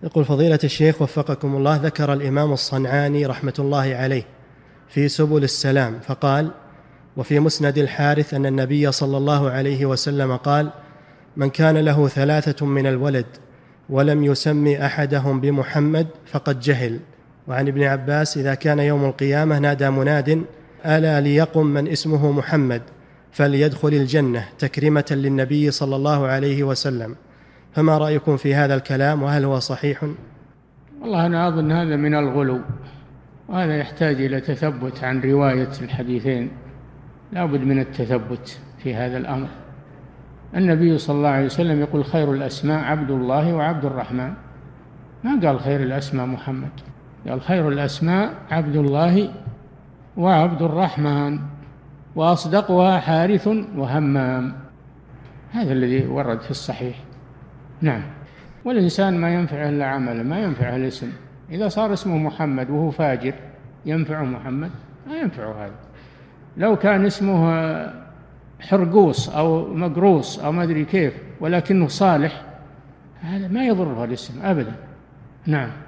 يقول فضيلة الشيخ وفقكم الله، ذكر الإمام الصنعاني رحمة الله عليه في سبل السلام فقال: وفي مسند الحارث أن النبي صلى الله عليه وسلم قال: من كان له 3 من الولد ولم يسمي أحدهم بمحمد فقد جهل. وعن ابن عباس: إذا كان يوم القيامة نادى مناد: ألا ليقم من اسمه محمد فليدخل الجنة، تكريمة للنبي صلى الله عليه وسلم. فما رأيكم في هذا الكلام، وهل هو صحيح؟ والله أنا أظن هذا من الغلو، وهذا يحتاج إلى تثبت عن رواية الحديثين، لا بد من التثبت في هذا الأمر. النبي صلى الله عليه وسلم يقول: خير الأسماء عبد الله وعبد الرحمن، ما قال خير الأسماء محمد، قال خير الأسماء عبد الله وعبد الرحمن، وأصدقها حارث وهمام. هذا الذي ورد في الصحيح. نعم. والإنسان ما ينفعه إلا عمله، ما ينفعه الاسم. إذا صار اسمه محمد وهو فاجر ينفعه محمد؟ ما ينفعه هذا. لو كان اسمه حرقوس أو مقروس أو ما أدري كيف ولكنه صالح، هذا ما يضره الاسم أبدا. نعم.